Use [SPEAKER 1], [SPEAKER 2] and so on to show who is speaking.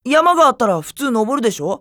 [SPEAKER 1] 山があったら普通登るでしょ？